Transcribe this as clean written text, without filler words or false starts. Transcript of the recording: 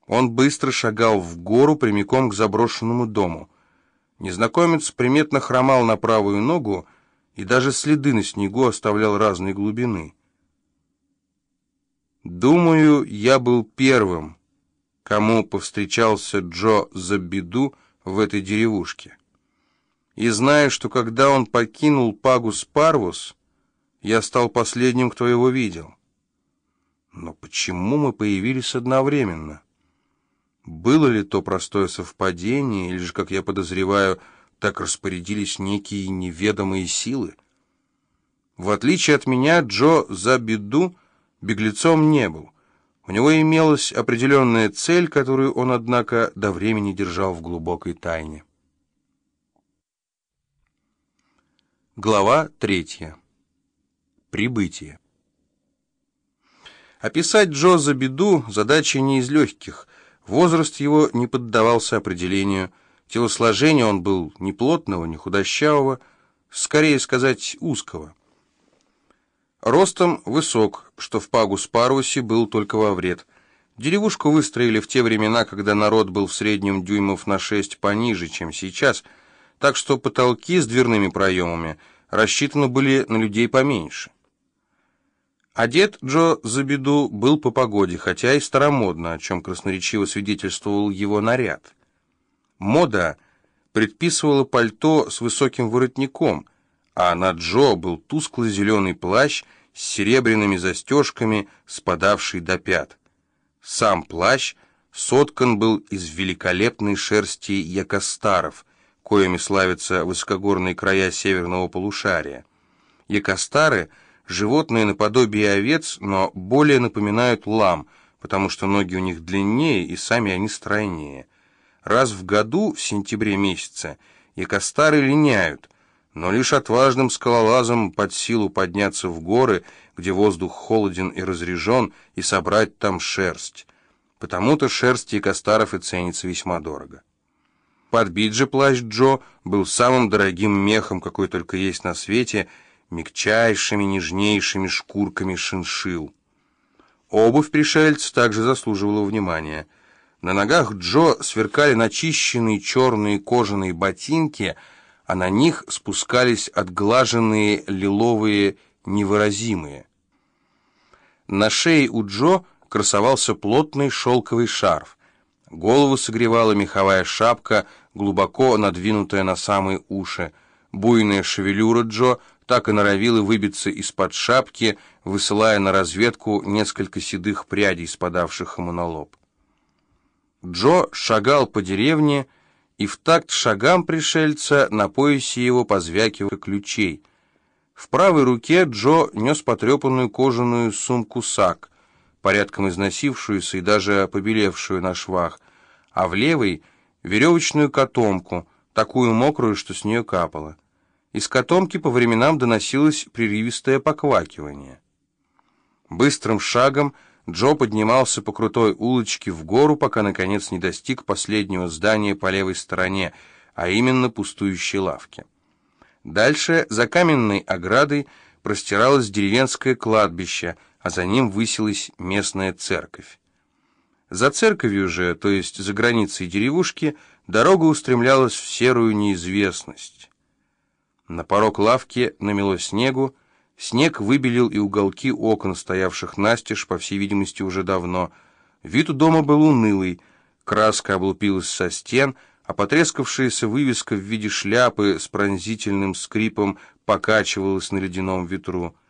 Он быстро шагал в гору прямиком к заброшенному дому. Незнакомец приметно хромал на правую ногу и даже следы на снегу оставлял разной глубины. Думаю, я был первым, кому повстречался Джо Забиду в этой деревушке. И знаю, что когда он покинул Пагус Парвус, я стал последним, кто его видел. Но почему мы появились одновременно? Было ли то простое совпадение, или же, как я подозреваю, так распорядились некие неведомые силы? В отличие от меня, Джо Забиду беглецом не был. У него имелась определенная цель, которую он, однако, до времени держал в глубокой тайне. Глава 3. Прибытие. Описать Джо Забиду задача не из легких. Возраст его не поддавался определению. Телосложение он был ни плотного, ни худощавого, скорее сказать, узкого. Ростом высок, что в Пагус-Парвусе был только во вред. Деревушку выстроили в те времена, когда народ был в среднем дюймов на 6 пониже, чем сейчас, так что потолки с дверными проемами рассчитаны были на людей поменьше. Одет Джо Забиду был по погоде, хотя и старомодно, о чем красноречиво свидетельствовал его наряд. Мода предписывала пальто с высоким воротником, а на Джо был тускло-зеленый плащ с серебряными застежками, спадавший до пят. Сам плащ соткан был из великолепной шерсти якостаров, коими славятся высокогорные края северного полушария. Якостары — животные наподобие овец, но более напоминают лам, потому что ноги у них длиннее и сами они стройнее. Раз в году, в сентябре месяце, якостары линяют, но лишь отважным скалолазам под силу подняться в горы, где воздух холоден и разрежен, и собрать там шерсть. Потому-то шерсть якостаров и ценится весьма дорого. Подбит же плащ Джо был самым дорогим мехом, какой только есть на свете, мягчайшими, нежнейшими шкурками шиншилл. Обувь пришельца также заслуживала внимания. На ногах Джо сверкали начищенные черные кожаные ботинки, а на них спускались отглаженные лиловые невыразимые. На шее у Джо красовался плотный шелковый шарф. Голову согревала меховая шапка, глубоко надвинутая на самые уши. Буйная шевелюра Джо так и норовила выбиться из-под шапки, высылая на разведку несколько седых прядей, спадавших ему на лоб. Джо шагал по деревне, и в такт шагам пришельца на поясе его позвякивали ключей. В правой руке Джо нес потрепанную кожаную сумку-сак, порядком износившуюся и даже побелевшую на швах, а в левой — веревочную котомку, такую мокрую, что с нее капало. Из котомки по временам доносилось прерывистое поквакивание. Быстрым шагом Джо поднимался по крутой улочке в гору, пока, наконец, не достиг последнего здания по левой стороне, а именно пустующей лавки. Дальше, за каменной оградой, простиралось деревенское кладбище, а за ним высилась местная церковь. За церковью же, то есть за границей деревушки, дорога устремлялась в серую неизвестность. На порог лавки намело снегу, снег выбелил и уголки окон, стоявших настежь, по всей видимости, уже давно. Вид у дома был унылый, краска облупилась со стен, а потрескавшаяся вывеска в виде шляпы с пронзительным скрипом покачивалась на ледяном ветру.